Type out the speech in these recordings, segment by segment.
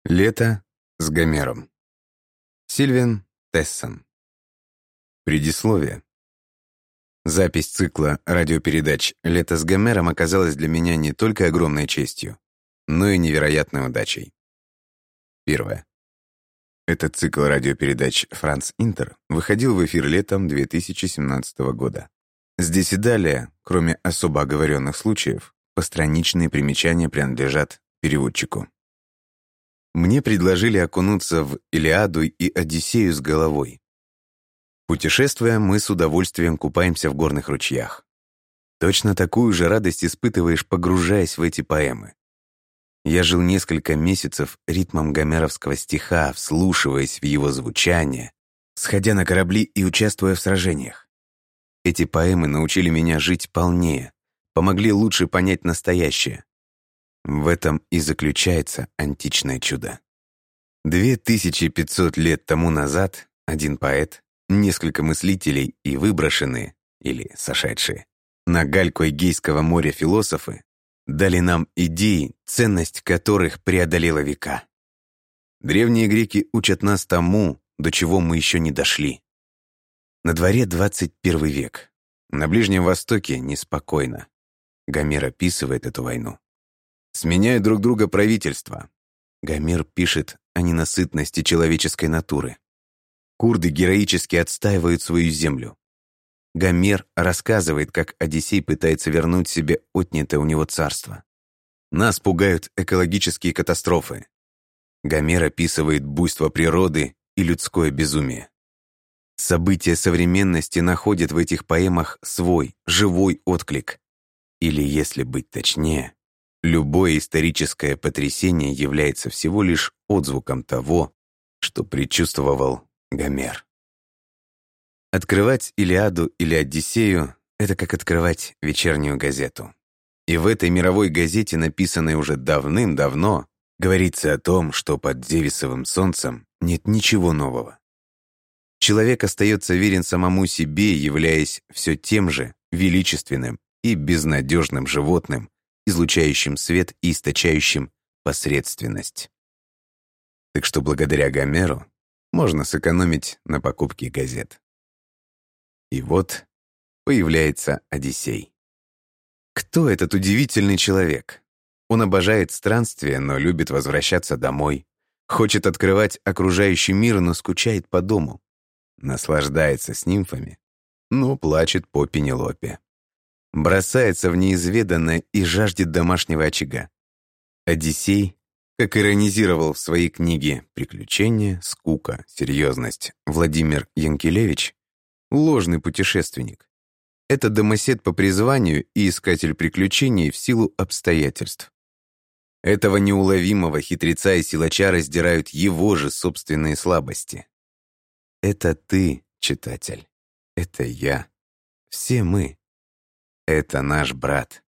Лето с Гомером. Сильвен Тессон. Предисловие. Запись цикла радиопередач «Лето с Гомером» оказалась для меня не только огромной честью, но и невероятной удачей. Первое. Этот цикл радиопередач «Франц Интер» выходил в эфир летом 2017 года. Здесь и далее, кроме особо оговоренных случаев, постраничные примечания принадлежат переводчику. Мне предложили окунуться в Илиаду и Одиссею с головой. Путешествуя, мы с удовольствием купаемся в горных ручьях. Точно такую же радость испытываешь, погружаясь в эти поэмы. Я жил несколько месяцев ритмом гомеровского стиха, вслушиваясь в его звучание, сходя на корабли и участвуя в сражениях. Эти поэмы научили меня жить полнее, помогли лучше понять настоящее. В этом и заключается античное чудо. 2500 лет тому назад один поэт, несколько мыслителей и выброшенные, или сошедшие, на гальку Эгейского моря философы дали нам идеи, ценность которых преодолела века. Древние греки учат нас тому, до чего мы еще не дошли. На дворе 21 век. На Ближнем Востоке неспокойно. Гомер описывает эту войну. Сменяют друг друга правительства. Гомер пишет о ненасытности человеческой натуры. Курды героически отстаивают свою землю. Гомер рассказывает, как Одиссей пытается вернуть себе отнятое у него царство. Нас пугают экологические катастрофы. Гомер описывает буйство природы и людское безумие. События современности находят в этих поэмах свой, живой отклик. Или, если быть точнее, любое историческое потрясение является всего лишь отзвуком того, что предчувствовал Гомер. Открывать Илиаду или Одиссею — это как открывать вечернюю газету. И в этой мировой газете, написанной уже давным-давно, говорится о том, что под Зевсовым солнцем нет ничего нового. Человек остается верен самому себе, являясь все тем же величественным и безнадежным животным, излучающим свет и источающим посредственность. Так что благодаря Гомеру можно сэкономить на покупке газет. И вот появляется Одиссей. Кто этот удивительный человек? Он обожает странствия, но любит возвращаться домой, хочет открывать окружающий мир, но скучает по дому, наслаждается с нимфами, но плачет по Пенелопе. Бросается в неизведанное и жаждет домашнего очага. Одиссей, как иронизировал в своей книге «Приключения, скука, серьезность» Владимир Янкелевич, ложный путешественник. Это домосед по призванию и искатель приключений в силу обстоятельств. Этого неуловимого хитреца и силача раздирают его же собственные слабости. Это ты, читатель. Это я. Все мы. Это наш брат.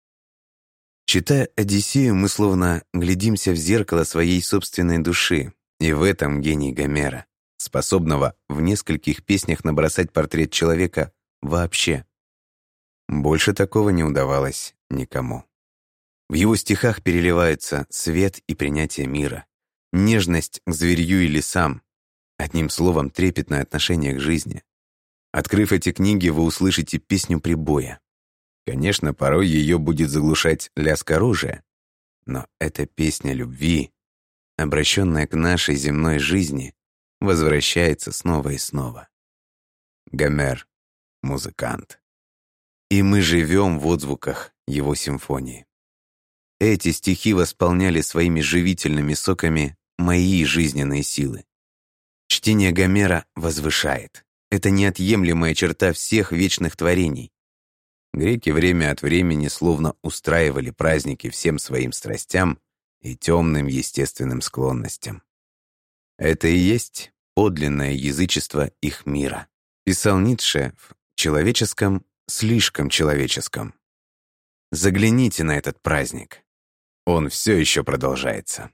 Читая Одиссею, мы словно глядимся в зеркало своей собственной души, и в этом гений Гомера, способного в нескольких песнях набросать портрет человека вообще. Больше такого не удавалось никому. В его стихах переливаются свет и принятие мира, нежность к зверью и лесам, одним словом, трепетное отношение к жизни. Открыв эти книги, вы услышите песню прибоя. Конечно, порой ее будет заглушать лязг оружия, но эта песня любви, обращенная к нашей земной жизни, возвращается снова и снова. Гомер — музыкант. И мы живем в отзвуках его симфонии. Эти стихи восполняли своими живительными соками мои жизненные силы. Чтение Гомера возвышает. Это неотъемлемая черта всех вечных творений. Греки время от времени словно устраивали праздники всем своим страстям и темным естественным склонностям. Это и есть подлинное язычество их мира. Писал Ницше в «Человеческом, слишком человеческом». Загляните на этот праздник. Он все еще продолжается.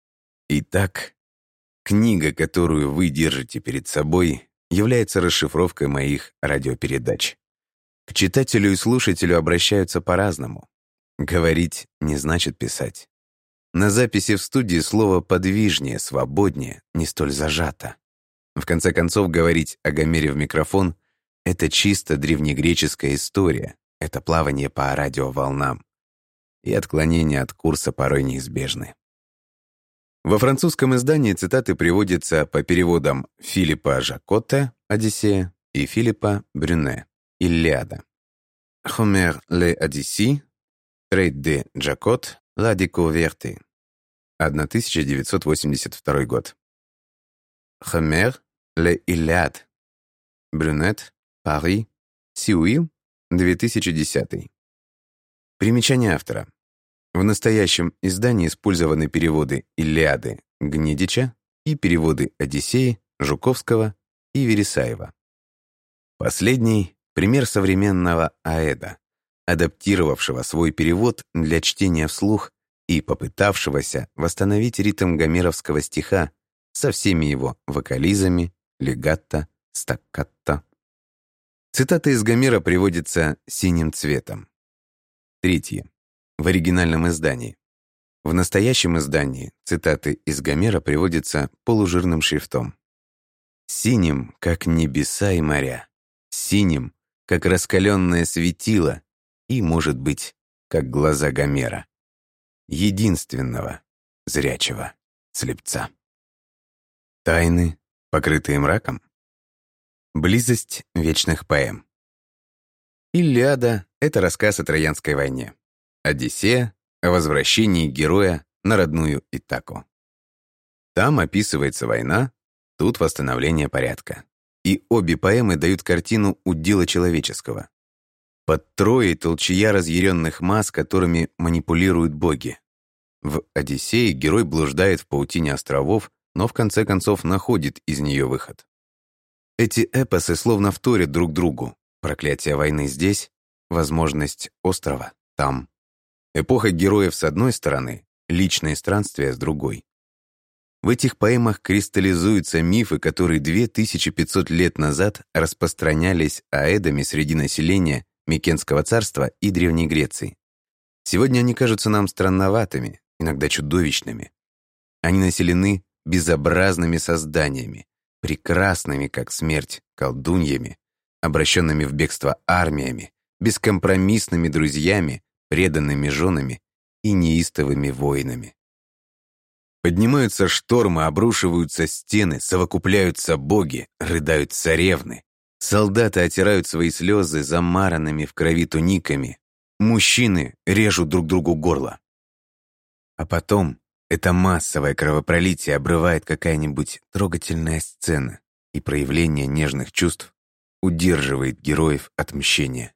Итак, книга, которую вы держите перед собой, является расшифровкой моих радиопередач. К читателю и слушателю обращаются по-разному. Говорить не значит писать. На записи в студии слово подвижнее, свободнее, не столь зажато. В конце концов, говорить о Гомере в микрофон — это чисто древнегреческая история, это плавание по радиоволнам. И отклонения от курса порой неизбежны. Во французском издании цитаты приводятся по переводам Филиппа Жакотте «Одиссея» и Филиппа Брюне «Илиада». Homère l'Odyssée, Трейд де Джакот, La Découverte, 1982 год. Homère l'Iliade, Брюнет, Пари, Сеул, 2010. Примечание автора. В настоящем издании использованы переводы «Илиады» Гнедича и переводы «Одиссеи» Жуковского и Вересаева. Последний — пример современного аэда, адаптировавшего свой перевод для чтения вслух и попытавшегося восстановить ритм гомеровского стиха со всеми его вокализами, легатто, стаккатто. Цитата из Гомера приводится синим цветом. Третье. В оригинальном издании. В настоящем издании цитаты из Гомера приводятся полужирным шрифтом. Синим, как небеса и моря, синим, как раскаленное светило и, может быть, как глаза Гомера, единственного зрячего слепца. Тайны, покрытые мраком. Близость вечных поэм. «Илиада» — это рассказ о Троянской войне. «Одиссея» — о возвращении героя на родную Итаку. Там описывается война, тут восстановление порядка. И обе поэмы дают картину удела человеческого. Под Троей толчья разъяренных масс, которыми манипулируют боги. В «Одиссее» герой блуждает в паутине островов, но в конце концов находит из нее выход. Эти эпосы словно вторят друг другу. Проклятие войны здесь, возможность острова там. Эпоха героев с одной стороны, личные странствия с другой. В этих поэмах кристаллизуются мифы, которые 2500 лет назад распространялись аэдами среди населения Микенского царства и Древней Греции. Сегодня они кажутся нам странноватыми, иногда чудовищными. Они населены безобразными созданиями, прекрасными, как смерть, колдуньями, обращенными в бегство армиями, бескомпромиссными друзьями, преданными женами и неистовыми воинами. Поднимаются штормы, обрушиваются стены, совокупляются боги, рыдают царевны. Солдаты отирают свои слезы замаранными в крови туниками. Мужчины режут друг другу горло. А потом это массовое кровопролитие обрывает какая-нибудь трогательная сцена, и проявление нежных чувств удерживает героев от мщения.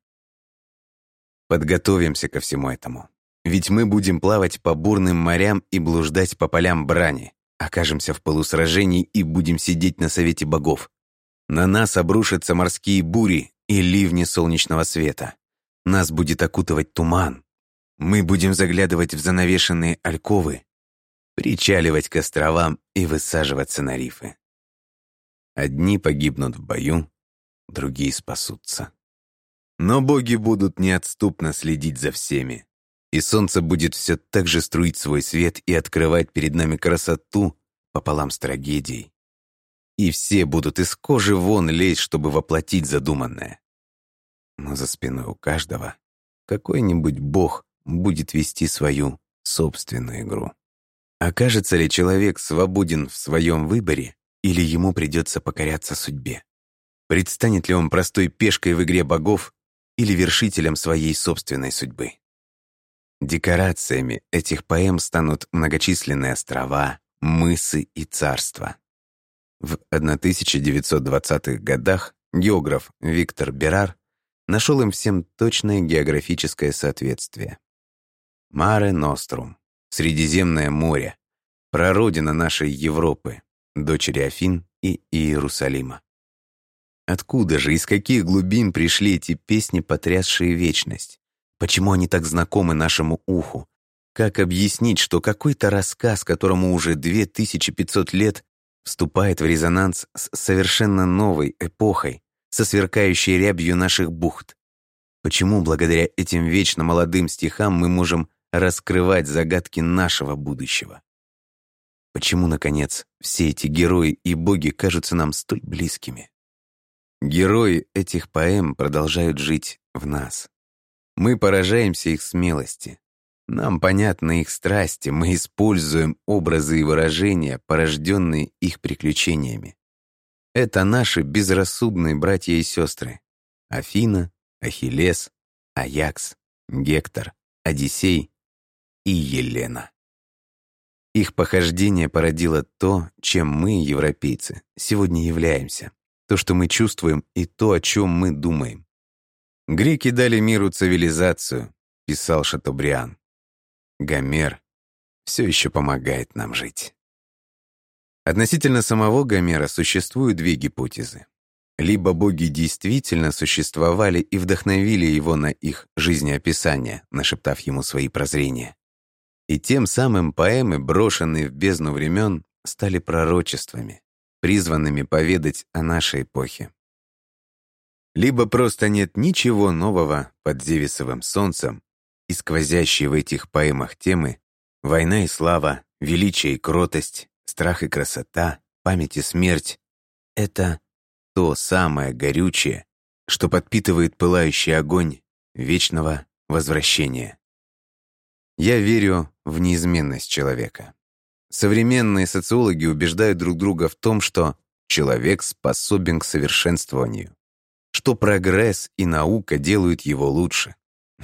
Подготовимся ко всему этому. Ведь мы будем плавать по бурным морям и блуждать по полям брани, окажемся в полусражении и будем сидеть на совете богов. На нас обрушатся морские бури и ливни солнечного света. Нас будет окутывать туман. Мы будем заглядывать в занавешенные альковы, причаливать к островам и высаживаться на рифы. Одни погибнут в бою, другие спасутся. Но боги будут неотступно следить за всеми, и солнце будет все так же струить свой свет и открывать перед нами красоту пополам с трагедией. И все будут из кожи вон лезть, чтобы воплотить задуманное. Но за спиной у каждого какой-нибудь бог будет вести свою собственную игру. Окажется ли человек свободен в своем выборе, или ему придется покоряться судьбе? Предстанет ли он простой пешкой в игре богов или вершителем своей собственной судьбы? Декорациями этих поэм станут многочисленные острова, мысы и царства. В 1920-х годах географ Виктор Берар нашел им всем точное географическое соответствие. Маре Нострум, Средиземное море, прародина нашей Европы, дочери Афин и Иерусалима. Откуда же, из каких глубин пришли эти песни, потрясшие вечность? Почему они так знакомы нашему уху? Как объяснить, что какой-то рассказ, которому уже 2500 лет, вступает в резонанс с совершенно новой эпохой, со сверкающей рябью наших бухт? Почему благодаря этим вечно молодым стихам мы можем раскрывать загадки нашего будущего. Почему, наконец, все эти герои и боги кажутся нам столь близкими? Герои этих поэм продолжают жить в нас. Мы поражаемся их смелости. Нам понятны их страсти, мы используем образы и выражения, порожденные их приключениями. Это наши безрассудные братья и сестры. Афина, Ахиллес, Аякс, Гектор, Одиссей и Елена. Их похождение породило то, чем мы, европейцы, сегодня являемся, то, что мы чувствуем, и то, о чем мы думаем. «Греки дали миру цивилизацию», — писал Шатобриан. Гомер все еще помогает нам жить. Относительно самого Гомера существуют две гипотезы. Либо боги действительно существовали и вдохновили его на их жизнеописание, нашептав ему свои прозрения. И тем самым поэмы, брошенные в бездну времен, стали пророчествами, призванными поведать о нашей эпохе. Либо просто нет ничего нового под Зевсовым солнцем, и сквозящие в этих поэмах темы «Война и слава», «Величие и кротость», «Страх и красота», «Память и смерть» — это то самое горючее, что подпитывает пылающий огонь вечного возвращения. Я верю в неизменность человека. Современные социологи убеждают друг друга в том, что человек способен к совершенствованию, что прогресс и наука делают его лучше.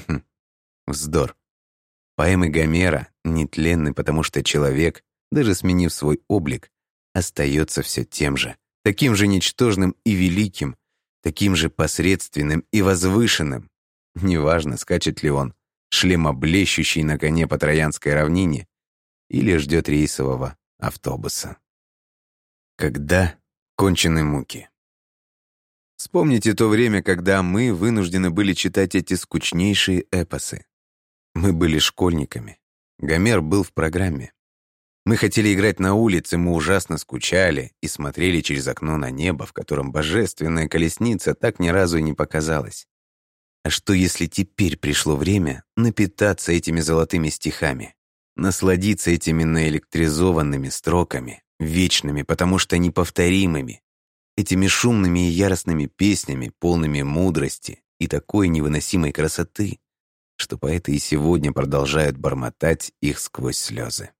Вздор. Поэмы Гомера нетленны, потому что человек, даже сменив свой облик, остается все тем же, таким же ничтожным и великим, таким же посредственным и возвышенным. Неважно, скачет ли он, шлемоблещущий на коне по Троянской равнине, или ждет рейсового автобуса. Когда кончены муки? Вспомните то время, когда мы вынуждены были читать эти скучнейшие эпосы. Мы были школьниками. Гомер был в программе. Мы хотели играть на улице, мы ужасно скучали и смотрели через окно на небо, в котором божественная колесница так ни разу и не показалась. А что, если теперь пришло время напитаться этими золотыми стихами, насладиться этими наэлектризованными строками, вечными, потому что неповторимыми, этими шумными и яростными песнями, полными мудрости и такой невыносимой красоты, что поэты и сегодня продолжают бормотать их сквозь слезы.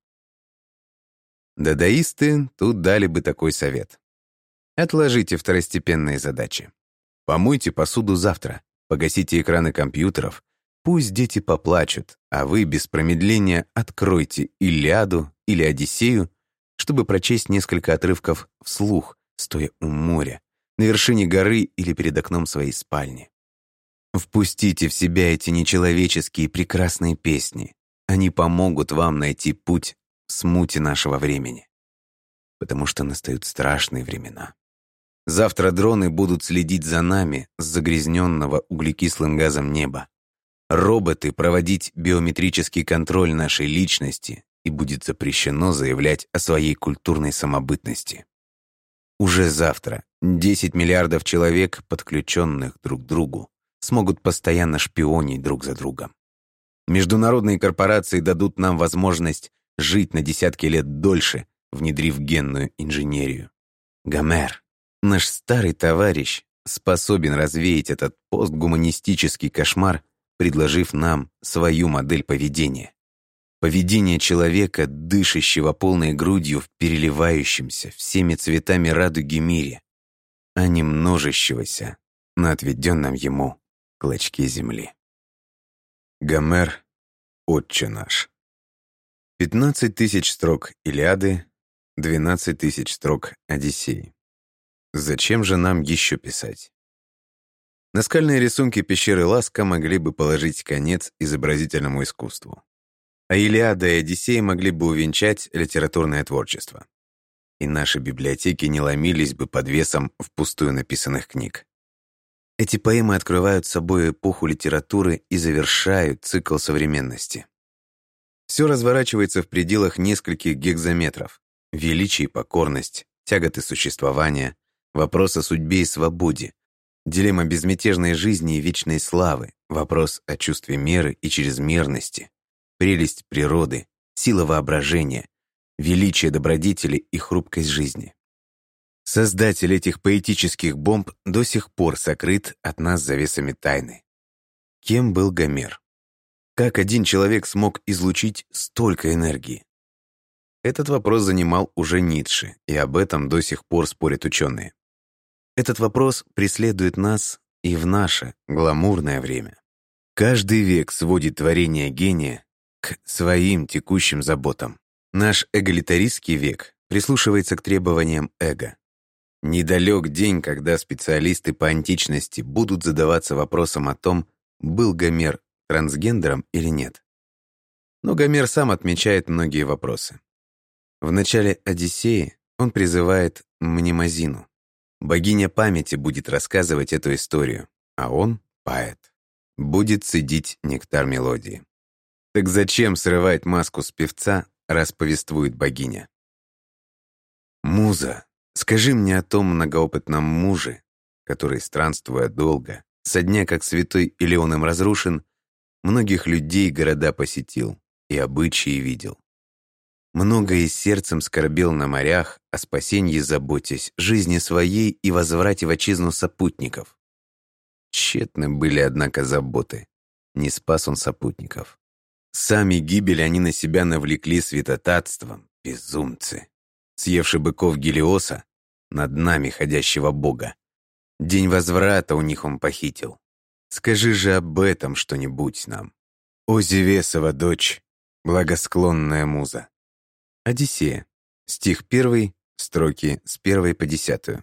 Дадаисты тут дали бы такой совет. Отложите второстепенные задачи. Помойте посуду завтра, погасите экраны компьютеров, пусть дети поплачут, а вы без промедления откройте Илиаду или Одиссею, чтобы прочесть несколько отрывков вслух, стоя у моря, на вершине горы или перед окном своей спальни. Впустите в себя эти нечеловеческие прекрасные песни. Они помогут вам найти путь в смуте нашего времени. Потому что настают страшные времена. Завтра дроны будут следить за нами с загрязненного углекислым газом неба. Роботы проводить биометрический контроль нашей личности, и будет запрещено заявлять о своей культурной самобытности. Уже завтра 10 миллиардов человек, подключенных друг к другу, смогут постоянно шпионить друг за другом. Международные корпорации дадут нам возможность жить на десятки лет дольше, внедрив генную инженерию. Гомер, наш старый товарищ, способен развеять этот постгуманистический кошмар, предложив нам свою модель поведения. Поведение человека, дышащего полной грудью в переливающемся всеми цветами радуги мире, а не множащегося на отведенном ему клочке земли. Гомер, отче наш. 15 тысяч строк Илиады, 12 тысяч строк Одиссеи. Зачем же нам еще писать? Наскальные рисунки пещеры Ласка могли бы положить конец изобразительному искусству. А Илиада и Одиссея могли бы увенчать литературное творчество. И наши библиотеки не ломились бы под весом впустую написанных книг. Эти поэмы открывают собой эпоху литературы и завершают цикл современности. Все разворачивается в пределах нескольких гекзаметров. Величие и покорность, тяготы существования, вопрос о судьбе и свободе, дилемма безмятежной жизни и вечной славы, вопрос о чувстве меры и чрезмерности, прелесть природы, сила воображения, величие добродетели и хрупкость жизни. Создатель этих поэтических бомб до сих пор сокрыт от нас завесами тайны. Кем был Гомер? Как один человек смог излучить столько энергии? Этот вопрос занимал уже Ницше, и об этом до сих пор спорят ученые. Этот вопрос преследует нас и в наше гламурное время. Каждый век сводит творение гения к своим текущим заботам. Наш эгалитаристский век прислушивается к требованиям эго. Недалек день, когда специалисты по античности будут задаваться вопросом о том, был Гомер трансгендером или нет. Но Гомер сам отмечает многие вопросы. В начале «Одиссеи» он призывает Мнемозину. Богиня памяти будет рассказывать эту историю, а он, поэт, будет цедить нектар мелодии. Так зачем срывать маску с певца, раз повествует богиня? «Муза, скажи мне о том многоопытном муже, который, странствуя долго, со дня, как святой Илеон им разрушен, многих людей города посетил и обычаи видел. Многое сердцем скорбел на морях, о спасении заботясь, жизни своей и возврате в отчизну сопутников. Тщетны были, однако, заботы, не спас он сопутников. Сами гибель они на себя навлекли святотатством, безумцы, съевши быков Гелиоса, над нами ходящего бога. День возврата у них он похитил. Скажи же об этом что-нибудь нам. О, Зевесова дочь, благосклонная муза». Одиссея. Стих 1, строки с 1 по 10.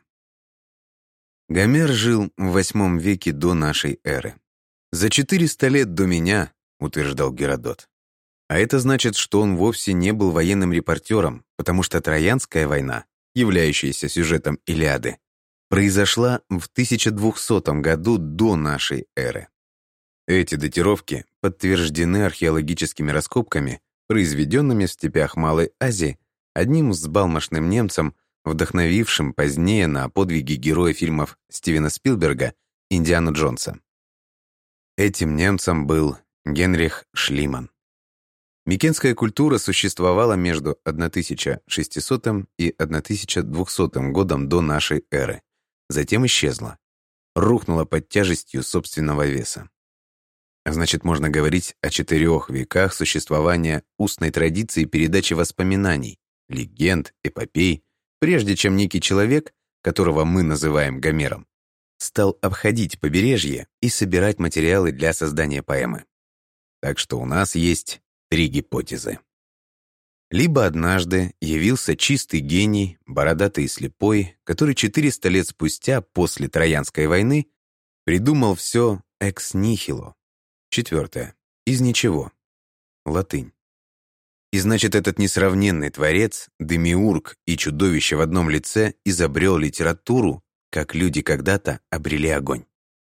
Гомер жил в 8 веке до нашей эры. «За 400 лет до меня», утверждал Геродот. А это значит, что он вовсе не был военным репортером, потому что Троянская война, являющаяся сюжетом Илиады, произошла в 1200 году до нашей эры. Эти датировки подтверждены археологическими раскопками, произведенными в степях Малой Азии одним взбалмошным немцем, вдохновившим позднее на подвиги героя фильмов Стивена Спилберга «Индиану Джонса». Этим немцем был Генрих Шлиман. Микенская культура существовала между 1600 и 1200 годом до нашей эры, затем исчезла, рухнула под тяжестью собственного веса. Значит, можно говорить о 4 веках существования устной традиции передачи воспоминаний, легенд, эпопей, прежде чем некий человек, которого мы называем Гомером, стал обходить побережье и собирать материалы для создания поэмы. Так что у нас есть 3 гипотезы. Либо однажды явился чистый гений, бородатый и слепой, который 400 лет спустя, после Троянской войны, придумал все экс нихило. 4. Из ничего. Латынь. И значит, этот несравненный творец, демиург и чудовище в одном лице изобрел литературу, как люди когда-то обрели огонь.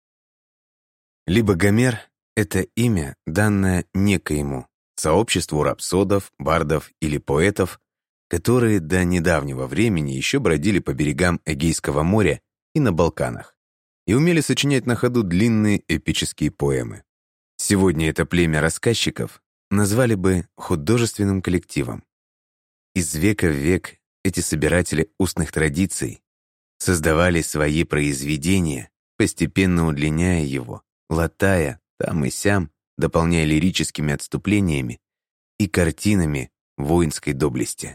Либо Гомер — это имя, данное некоему сообществу рапсодов, бардов или поэтов, которые до недавнего времени еще бродили по берегам Эгейского моря и на Балканах и умели сочинять на ходу длинные эпические поэмы. Сегодня это племя рассказчиков назвали бы художественным коллективом. Из века в век эти собиратели устных традиций создавали свои произведения, постепенно удлиняя его, латая там и сям, дополняя лирическими отступлениями и картинами воинской доблести.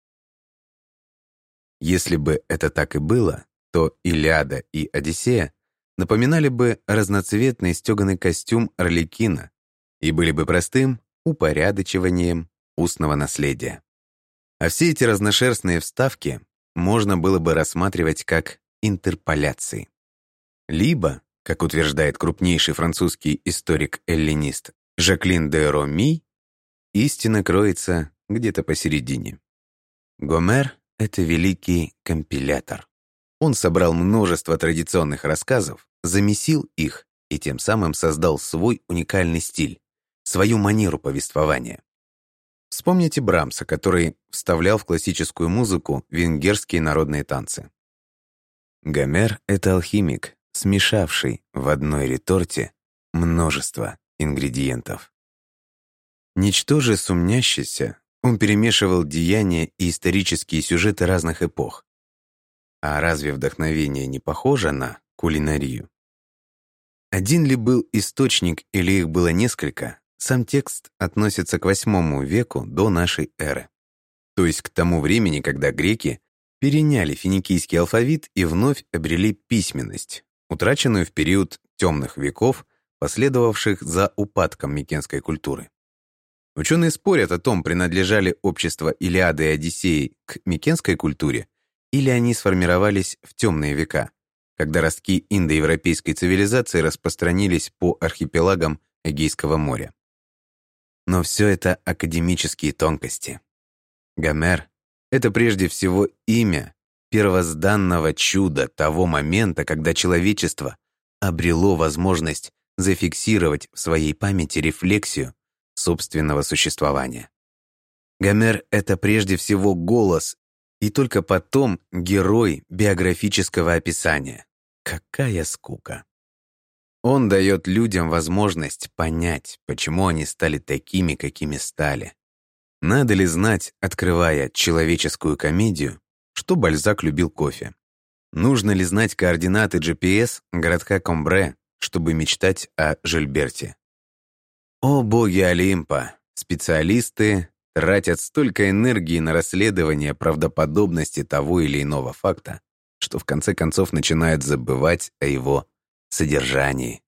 Если бы это так и было, то Илиада и Одиссея напоминали бы разноцветный стеганый костюм Арлекина и были бы простым упорядочиванием устного наследия. А все эти разношерстные вставки можно было бы рассматривать как интерполяции. Либо, как утверждает крупнейший французский историк-эллинист Жаклин де Роми, истина кроется где-то посередине. Гомер — это великий компилятор. Он собрал множество традиционных рассказов, замесил их и тем самым создал свой уникальный стиль, свою манеру повествования. Вспомните Брамса, который вставлял в классическую музыку венгерские народные танцы. Гомер — это алхимик, смешавший в одной реторте множество ингредиентов. Ничтоже сумнящийся, он перемешивал деяния и исторические сюжеты разных эпох. А разве вдохновение не похоже на кулинарию? Один ли был источник или их было несколько, сам текст относится к VIII веку до нашей эры. То есть к тому времени, когда греки переняли финикийский алфавит и вновь обрели письменность, утраченную в период темных веков, последовавших за упадком микенской культуры. Ученые спорят о том, принадлежали общества Илиады и Одиссеи к микенской культуре, или они сформировались в темные века, когда ростки индоевропейской цивилизации распространились по архипелагам Эгейского моря. Но все это академические тонкости. Гомер — это прежде всего имя первозданного чуда того момента, когда человечество обрело возможность зафиксировать в своей памяти рефлексию собственного существования. Гомер — это прежде всего голос, и только потом герой биографического описания. Какая скука! Он дает людям возможность понять, почему они стали такими, какими стали. Надо ли знать, открывая человеческую комедию, что Бальзак любил кофе? Нужно ли знать координаты GPS городка Комбре, чтобы мечтать о Жильберте? О боги Олимпа! Специалисты тратят столько энергии на расследование правдоподобности того или иного факта, что в конце концов начинают забывать о его содержании.